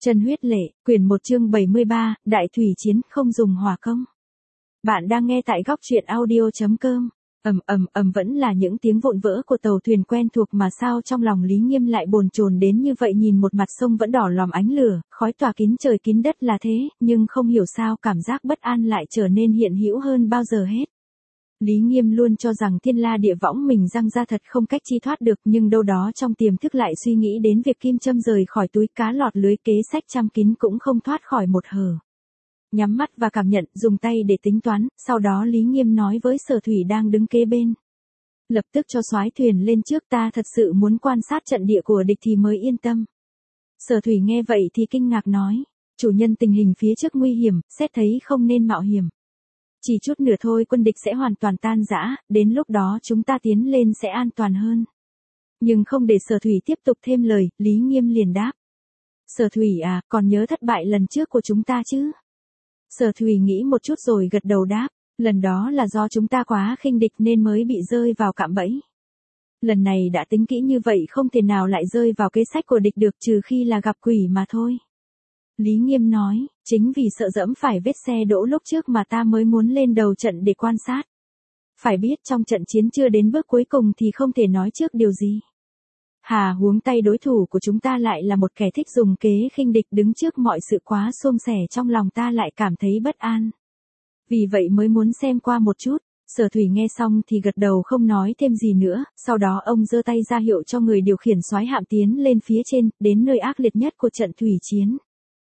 Chân huyết lệ, quyển 1 chương 73, Đại thủy chiến không dùng hỏa công. Bạn đang nghe tại góc truyện audio.com. Vẫn là những tiếng vụn vỡ của tàu thuyền quen thuộc mà sao trong lòng Lý Nghiêm lại bồn chồn đến như vậy, nhìn một mặt sông vẫn đỏ lòm ánh lửa, khói tỏa kín trời kín đất là thế, nhưng không hiểu sao cảm giác bất an lại trở nên hiện hữu hơn bao giờ hết. Lý Nghiêm luôn cho rằng thiên la địa võng mình răng ra thật không cách chi thoát được, nhưng đâu đó trong tiềm thức lại suy nghĩ đến việc kim châm rời khỏi túi cá lọt lưới kế sách trăm kín cũng không thoát khỏi một hở. Nhắm mắt và cảm nhận, dùng tay để tính toán, sau đó Lý Nghiêm nói với Sở Thủy đang đứng kế bên. Lập tức cho soái thuyền lên trước, ta thật sự muốn quan sát trận địa của địch thì mới yên tâm. Sở Thủy nghe vậy thì kinh ngạc nói, chủ nhân tình hình phía trước nguy hiểm, xét thấy không nên mạo hiểm. Chỉ chút nữa thôi quân địch sẽ hoàn toàn tan rã, đến lúc đó chúng ta tiến lên sẽ an toàn hơn. Nhưng không để Sở Thủy tiếp tục thêm lời, Lý Nghiêm liền đáp. Sở Thủy à, còn nhớ thất bại lần trước của chúng ta chứ? Sở Thủy nghĩ một chút rồi gật đầu đáp, lần đó là do chúng ta quá khinh địch nên mới bị rơi vào cạm bẫy. Lần này đã tính kỹ như vậy không thể nào lại rơi vào kế sách của địch được, trừ khi là gặp quỷ mà thôi. Lý Nghiêm nói, chính vì sợ dẫm phải vết xe đỗ lúc trước mà ta mới muốn lên đầu trận để quan sát. Phải biết trong trận chiến chưa đến bước cuối cùng thì không thể nói trước điều gì. Huống tay đối thủ của chúng ta lại là một kẻ thích dùng kế khinh địch, đứng trước mọi sự quá suôn sẻ, trong lòng ta lại cảm thấy bất an. Vì vậy mới muốn xem qua một chút. Sở Thủy nghe xong thì gật đầu không nói thêm gì nữa, sau đó ông giơ tay ra hiệu cho người điều khiển soái hạm tiến lên phía trên, đến nơi ác liệt nhất của trận thủy chiến.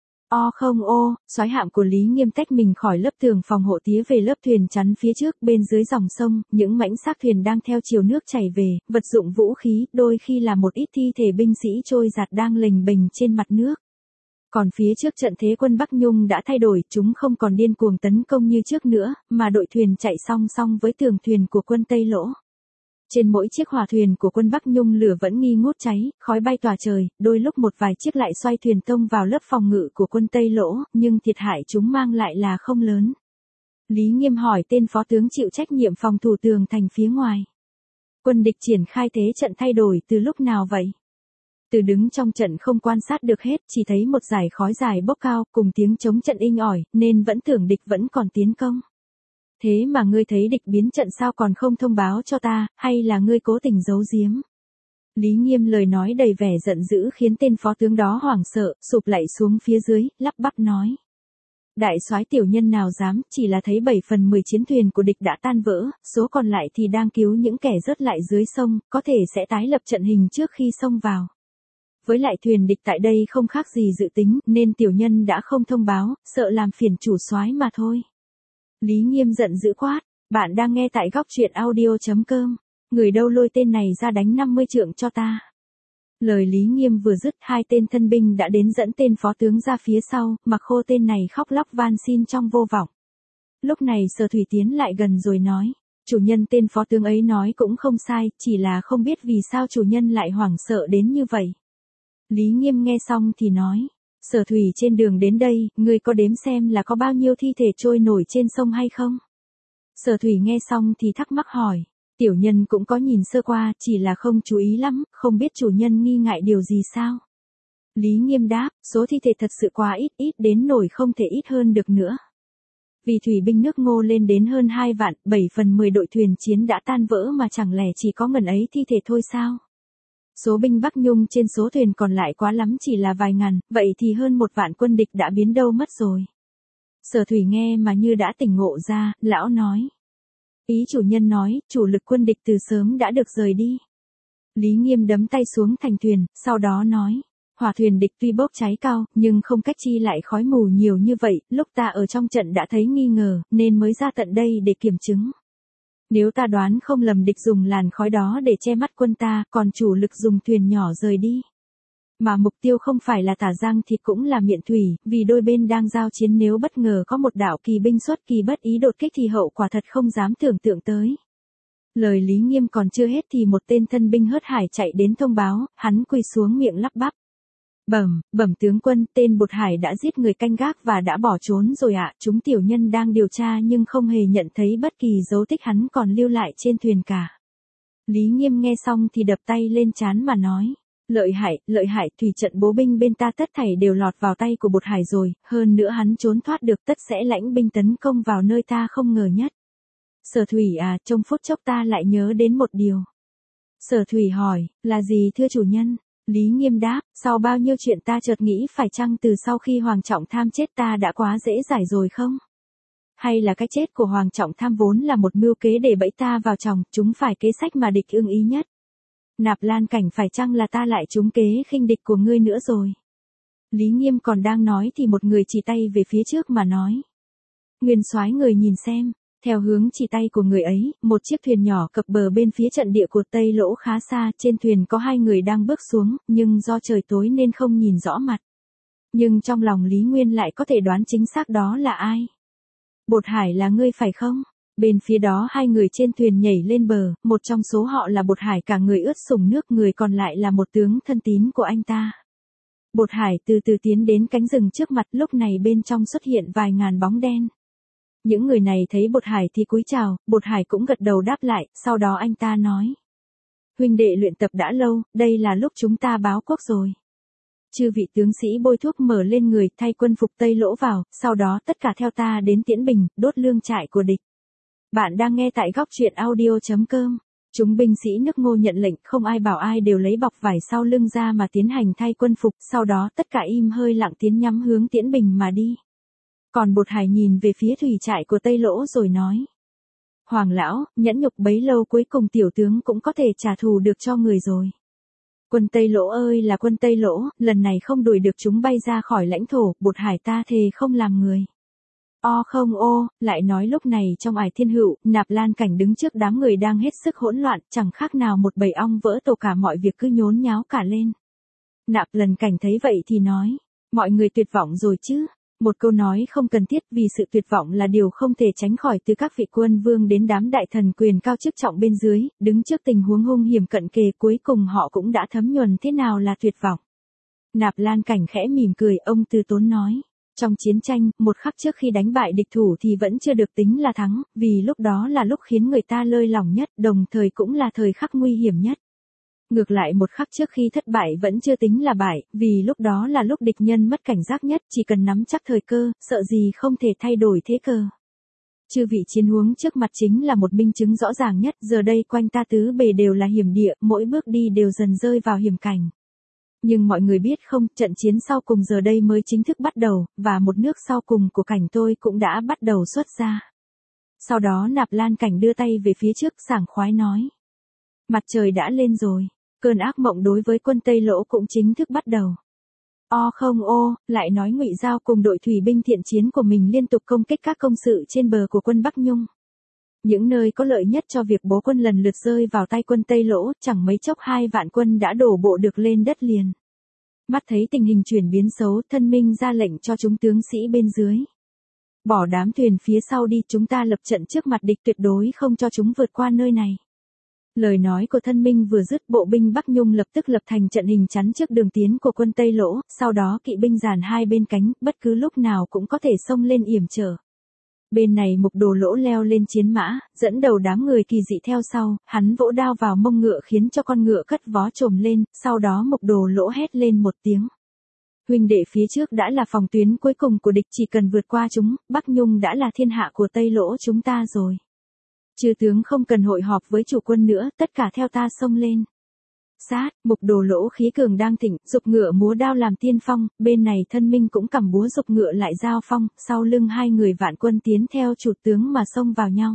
Soái hạm của Lý Nghiêm tách mình khỏi lớp tường phòng hộ tía về lớp thuyền chắn phía trước, bên dưới dòng sông, những mảnh xác thuyền đang theo chiều nước chảy về, vật dụng vũ khí, đôi khi là một ít thi thể binh sĩ trôi giạt đang lềnh bềnh trên mặt nước. Còn phía trước trận thế quân Bắc Nhung đã thay đổi, chúng không còn điên cuồng tấn công như trước nữa, mà đội thuyền chạy song song với tường thuyền của quân Tây Lỗ. Trên mỗi chiếc hỏa thuyền của quân Bắc Nhung lửa vẫn nghi ngút cháy, khói bay tỏa trời, đôi lúc một vài chiếc lại xoay thuyền tông vào lớp phòng ngự của quân Tây Lỗ, nhưng thiệt hại chúng mang lại là không lớn. Lý Nghiêm hỏi tên phó tướng chịu trách nhiệm phòng thủ tường thành phía ngoài. Quân địch triển khai thế trận thay đổi từ lúc nào vậy? Từ đứng trong trận không quan sát được hết, chỉ thấy một dải khói dài bốc cao, cùng tiếng chống trận inh ỏi, nên vẫn tưởng địch vẫn còn tiến công. Thế mà ngươi thấy địch biến trận sao còn không thông báo cho ta, hay là ngươi cố tình giấu giếm? Lý Nghiêm lời nói đầy vẻ giận dữ khiến tên phó tướng đó hoảng sợ, sụp lạy xuống phía dưới, lắp bắp nói. Đại soái tiểu nhân nào dám, chỉ là thấy 7/10 chiến thuyền của địch đã tan vỡ, số còn lại thì đang cứu những kẻ rớt lại dưới sông, có thể sẽ tái lập trận hình trước khi xông vào. Với lại thuyền địch tại đây không khác gì dự tính, nên tiểu nhân đã không thông báo, sợ làm phiền chủ soái mà thôi. Lý Nghiêm giận dữ quát, bạn đang nghe tại góc truyện audio.com, người đâu lôi tên này ra đánh 50 trượng cho ta. Lời Lý Nghiêm vừa dứt, hai tên thân binh đã đến dẫn tên phó tướng ra phía sau, Mặc Khô tên này khóc lóc van xin trong vô vọng. Lúc này Sở Thủy tiến lại gần rồi nói, chủ nhân, tên phó tướng ấy nói cũng không sai, chỉ là không biết vì sao chủ nhân lại hoảng sợ đến như vậy. Lý Nghiêm nghe xong thì nói, Sở Thủy, trên đường đến đây, ngươi có đếm xem là có bao nhiêu thi thể trôi nổi trên sông hay không? Sở Thủy nghe xong thì thắc mắc hỏi, tiểu nhân cũng có nhìn sơ qua, chỉ là không chú ý lắm, không biết chủ nhân nghi ngại điều gì sao? Lý Nghiêm đáp, số thi thể thật sự quá ít đến nổi không thể ít hơn được nữa. Vì thủy binh nước Ngô lên đến hơn 2 vạn, 7/10 đội thuyền chiến đã tan vỡ mà chẳng lẽ chỉ có ngần ấy thi thể thôi sao? Số binh Bắc Nhung trên số thuyền còn lại quá lắm chỉ là vài ngàn, vậy thì hơn 1 vạn quân địch đã biến đâu mất rồi. Sở Thủy nghe mà như đã tỉnh ngộ ra, lão nói. Ý chủ nhân nói, chủ lực quân địch từ sớm đã được rời đi. Lý Nghiêm đấm tay xuống thành thuyền, sau đó nói. Hỏa thuyền địch tuy bốc cháy cao, nhưng không cách chi lại khói mù nhiều như vậy, lúc ta ở trong trận đã thấy nghi ngờ, nên mới ra tận đây để kiểm chứng. Nếu ta đoán không lầm, địch dùng làn khói đó để che mắt quân ta, còn chủ lực dùng thuyền nhỏ rời đi. Mà mục tiêu không phải là Tả Giang thì cũng là Miện Thủy, vì đôi bên đang giao chiến, nếu bất ngờ có một đạo kỳ binh xuất kỳ bất ý đột kích thì hậu quả thật không dám tưởng tượng tới. Lời Lý Nghiêm còn chưa hết thì một tên thân binh hớt hải chạy đến thông báo, hắn quỳ xuống miệng lắp bắp. Bẩm tướng quân, tên Bột Hải đã giết người canh gác và đã bỏ trốn rồi ạ, chúng tiểu nhân đang điều tra nhưng không hề nhận thấy bất kỳ dấu tích hắn còn lưu lại trên thuyền cả. Lý Nghiêm nghe xong thì đập tay lên trán mà nói, lợi hại, thủy trận bố binh bên ta tất thảy đều lọt vào tay của Bột Hải rồi, hơn nữa hắn trốn thoát được tất sẽ lãnh binh tấn công vào nơi ta không ngờ nhất. Sở Thủy à, trong phút chốc ta lại nhớ đến một điều. Sở Thủy hỏi, là gì thưa chủ nhân? Lý Nghiêm đáp, sau bao nhiêu chuyện ta chợt nghĩ phải chăng từ sau khi Hoàng Trọng Tham chết ta đã quá dễ giải rồi không? Hay là cái chết của Hoàng Trọng Tham vốn là một mưu kế để bẫy ta vào chồng, chúng phải kế sách mà địch ưng ý nhất. Nạp Lan Cảnh phải chăng là ta lại trúng kế khinh địch của ngươi nữa rồi? Lý Nghiêm còn đang nói thì một người chỉ tay về phía trước mà nói. Nguyên Soái người nhìn xem, theo hướng chỉ tay của người ấy, một chiếc thuyền nhỏ cập bờ bên phía trận địa của Tây Lỗ khá xa, trên thuyền có hai người đang bước xuống, nhưng do trời tối nên không nhìn rõ mặt. Nhưng trong lòng Lý Nguyên lại có thể đoán chính xác đó là ai. Bột Hải là ngươi phải không? Bên phía đó hai người trên thuyền nhảy lên bờ, một trong số họ là Bột Hải cả người ướt sũng nước, người còn lại là một tướng thân tín của anh ta. Bột Hải từ từ tiến đến cánh rừng trước mặt, lúc này bên trong xuất hiện vài ngàn bóng đen. Những người này thấy Bột Hải thì cúi chào, Bột Hải cũng gật đầu đáp lại, sau đó anh ta nói. Huynh đệ luyện tập đã lâu, đây là lúc chúng ta báo quốc rồi. Chư vị tướng sĩ bôi thuốc mở lên người, thay quân phục Tây Lỗ vào, sau đó tất cả theo ta đến Tiễn Bình, đốt lương trại của địch. Bạn đang nghe tại góc truyện audio.com. Chúng binh sĩ nước Ngô nhận lệnh, không ai bảo ai, đều lấy bọc vải sau lưng ra mà tiến hành thay quân phục, sau đó tất cả im hơi lặng tiến nhắm hướng Tiễn Bình mà đi. Còn Bột Hải nhìn về phía thủy trại của Tây Lỗ rồi nói. Hoàng lão, nhẫn nhục bấy lâu cuối cùng tiểu tướng cũng có thể trả thù được cho người rồi. Quân Tây Lỗ ơi là quân Tây Lỗ, lần này không đuổi được chúng bay ra khỏi lãnh thổ, Bột Hải ta thề không làm người. Không lại nói lúc này trong Ải Thiên Hữu, Nạp Lan Cảnh đứng trước đám người đang hết sức hỗn loạn, chẳng khác nào một bầy ong vỡ tổ, cả mọi việc cứ nhốn nháo cả lên. Nạp Lan Cảnh thấy vậy thì nói, mọi người tuyệt vọng rồi chứ. Một câu nói không cần thiết, vì sự tuyệt vọng là điều không thể tránh khỏi, từ các vị quân vương đến đám đại thần quyền cao chức trọng bên dưới, đứng trước tình huống hung hiểm cận kề, cuối cùng họ cũng đã thấm nhuần thế nào là tuyệt vọng. Nạp Lan Cảnh khẽ mỉm cười, ông Từ Tốn nói. Trong chiến tranh, một khắc trước khi đánh bại địch thủ thì vẫn chưa được tính là thắng, vì lúc đó là lúc khiến người ta lơi lỏng nhất, đồng thời cũng là thời khắc nguy hiểm nhất. Ngược lại một khắc trước khi thất bại vẫn chưa tính là bại, vì lúc đó là lúc địch nhân mất cảnh giác nhất, chỉ cần nắm chắc thời cơ, sợ gì không thể thay đổi thế cơ. Chư vị chiến huống trước mặt chính là một minh chứng rõ ràng nhất, giờ đây quanh ta tứ bề đều là hiểm địa, mỗi bước đi đều dần rơi vào hiểm cảnh. Nhưng mọi người biết không, trận chiến sau cùng giờ đây mới chính thức bắt đầu, và một nước sau cùng của cảnh tôi cũng đã bắt đầu xuất ra. Sau đó Nạp Lan Cảnh đưa tay về phía trước sảng khoái nói. Mặt trời đã lên rồi, cơn ác mộng đối với quân Tây Lỗ cũng chính thức bắt đầu. Lại nói Ngụy Giao cùng đội thủy binh thiện chiến của mình liên tục công kích các công sự trên bờ của quân Bắc Nhung. Những nơi có lợi nhất cho việc bố quân lần lượt rơi vào tay quân Tây Lỗ, chẳng mấy chốc 2 vạn quân đã đổ bộ được lên đất liền. Mắt thấy tình hình chuyển biến xấu, Thân Minh ra lệnh cho chúng tướng sĩ bên dưới. Bỏ đám thuyền phía sau đi, chúng ta lập trận trước mặt địch, tuyệt đối không cho chúng vượt qua nơi này. Lời nói của Thân Minh vừa dứt, bộ binh Bắc Nhung lập tức lập thành trận hình chắn trước đường tiến của quân Tây Lỗ, sau đó kỵ binh dàn hai bên cánh, bất cứ lúc nào cũng có thể xông lên yểm trở. Bên này Mục Đồ Lỗ leo lên chiến mã, dẫn đầu đám người kỳ dị theo sau, hắn vỗ đao vào mông ngựa khiến cho con ngựa cất vó trồm lên, sau đó Mục Đồ Lỗ hét lên một tiếng. Huynh đệ phía trước đã là phòng tuyến cuối cùng của địch, chỉ cần vượt qua chúng, Bắc Nhung đã là thiên hạ của Tây Lỗ chúng ta rồi. Chư tướng không cần hội họp với chủ quân nữa, tất cả theo ta xông lên. Sát, Mục Đồ Lỗ khí cường đang thịnh, giục ngựa múa đao làm tiên phong, bên này Thân Minh cũng cầm búa giục ngựa lại giao phong, sau lưng hai người vạn quân tiến theo chủ tướng mà xông vào nhau.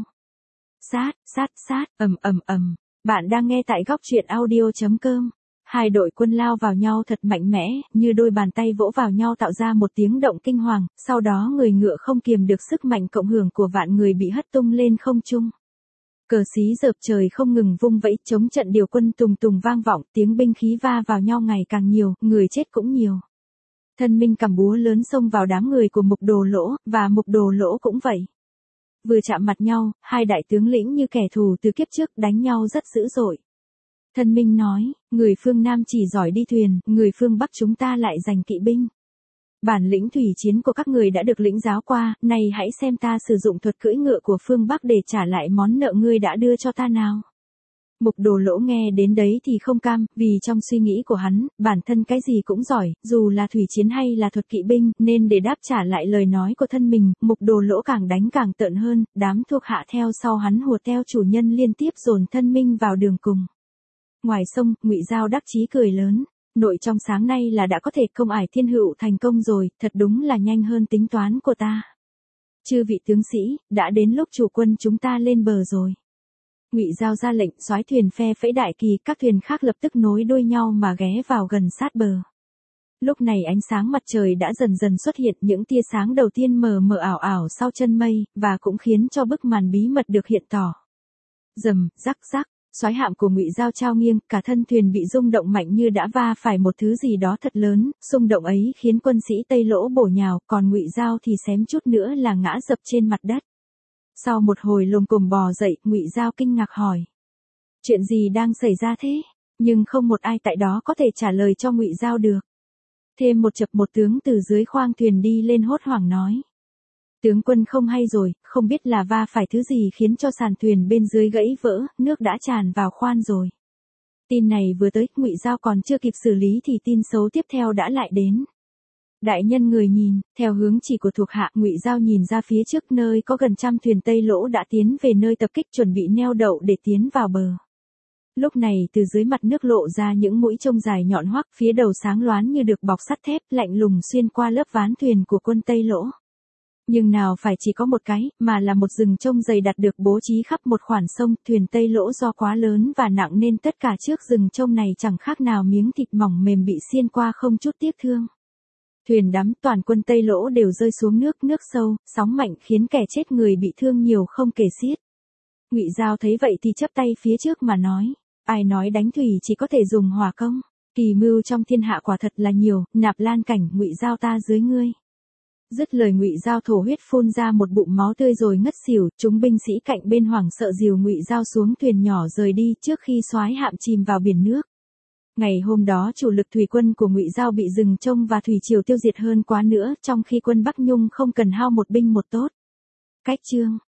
Sát, ầm. Bạn đang nghe tại góc truyện audio.com. Hai đội quân lao vào nhau thật mạnh mẽ, như đôi bàn tay vỗ vào nhau tạo ra một tiếng động kinh hoàng, sau đó người ngựa không kiềm được sức mạnh cộng hưởng của vạn người bị hất tung lên không trung. Cờ xí dợp trời không ngừng vung vẫy, chống trận điều quân tùng tùng vang vọng, tiếng binh khí va vào nhau ngày càng nhiều, người chết cũng nhiều. Thân Minh cầm búa lớn xông vào đám người của Mục Đồ Lỗ, và Mục Đồ Lỗ cũng vậy. Vừa chạm mặt nhau, hai đại tướng lĩnh như kẻ thù từ kiếp trước đánh nhau rất dữ dội. Thân Minh nói, người phương Nam chỉ giỏi đi thuyền, người phương Bắc chúng ta lại giành kỵ binh. Bản lĩnh thủy chiến của các người đã được lĩnh giáo qua, nay hãy xem ta sử dụng thuật cưỡi ngựa của phương Bắc để trả lại món nợ ngươi đã đưa cho ta nào. Mục Đồ Lỗ nghe đến đấy thì không cam, vì trong suy nghĩ của hắn, bản thân cái gì cũng giỏi, dù là thủy chiến hay là thuật kỵ binh, nên để đáp trả lại lời nói của thân mình, Mục Đồ Lỗ càng đánh càng tợn hơn, đám thuộc hạ theo sau hắn hùa theo chủ nhân liên tiếp dồn thân minh vào đường cùng. Ngoài sông, Ngụy Giao đắc chí cười lớn, nội trong sáng nay là đã có thể công ải thiên hữu thành công rồi, thật đúng là nhanh hơn tính toán của ta. Chư vị tướng sĩ, đã đến lúc chủ quân chúng ta lên bờ rồi. Ngụy Giao ra lệnh, soái thuyền phe phẩy đại kỳ, các thuyền khác lập tức nối đuôi nhau mà ghé vào gần sát bờ. Lúc này ánh sáng mặt trời đã dần dần xuất hiện, những tia sáng đầu tiên mờ mờ ảo ảo sau chân mây, và cũng khiến cho bức màn bí mật được hiện tỏ. Rầm, rắc rắc, soái hạm của Ngụy Giao trao nghiêng, cả thân thuyền bị rung động mạnh như đã va phải một thứ gì đó thật lớn, xung động ấy khiến quân sĩ Tây Lỗ bổ nhào, còn Ngụy Giao thì xém chút nữa là ngã dập trên mặt đất. Sau một hồi lồm cồm bò dậy, Ngụy Giao kinh ngạc hỏi: chuyện gì đang xảy ra thế? Nhưng không một ai tại đó có thể trả lời cho Ngụy Giao được. Thêm một chập một tướng từ dưới khoang thuyền đi lên hốt hoảng nói: tướng quân không hay rồi, không biết là va phải thứ gì khiến cho sàn thuyền bên dưới gãy vỡ, nước đã tràn vào khoan rồi. Tin này vừa tới, Ngụy Giao còn chưa kịp xử lý thì tin xấu tiếp theo đã lại đến. Đại nhân người nhìn, theo hướng chỉ của thuộc hạ, Ngụy Giao nhìn ra phía trước nơi có gần 100 thuyền Tây Lỗ đã tiến về nơi tập kích, chuẩn bị neo đậu để tiến vào bờ. Lúc này từ dưới mặt nước lộ ra những mũi trông dài nhọn hoắt, phía đầu sáng loáng như được bọc sắt thép, lạnh lùng xuyên qua lớp ván thuyền của quân Tây Lỗ. Nhưng nào phải chỉ có một cái, mà là một rừng trông dày đặc được bố trí khắp một khoản sông. Thuyền Tây Lỗ do quá lớn và nặng nên tất cả chiếc rừng trông này chẳng khác nào miếng thịt mỏng mềm bị xiên qua không chút tiếc thương. Thuyền đắm, toàn quân Tây Lỗ đều rơi xuống nước, nước sâu, sóng mạnh khiến kẻ chết người bị thương nhiều không kể xiết. Ngụy Giao thấy vậy thì chắp tay phía trước mà nói: ai nói đánh thủy chỉ có thể dùng hỏa công? Kỳ mưu trong thiên hạ quả thật là nhiều, Nạp Lan Cảnh, Ngụy Giao ta dưới ngươi. Dứt lời Ngụy Giao thổ huyết phun ra một bụng máu tươi rồi ngất xỉu. Chúng binh sĩ cạnh bên hoảng sợ dìu Ngụy Giao xuống thuyền nhỏ rời đi trước khi soái hạm chìm vào biển nước. Ngày hôm đó chủ lực thủy quân của Ngụy Giao bị rừng trông và thủy triều tiêu diệt hơn quá nữa, trong khi quân Bắc Nhung không cần hao một binh một tốt. Cách chương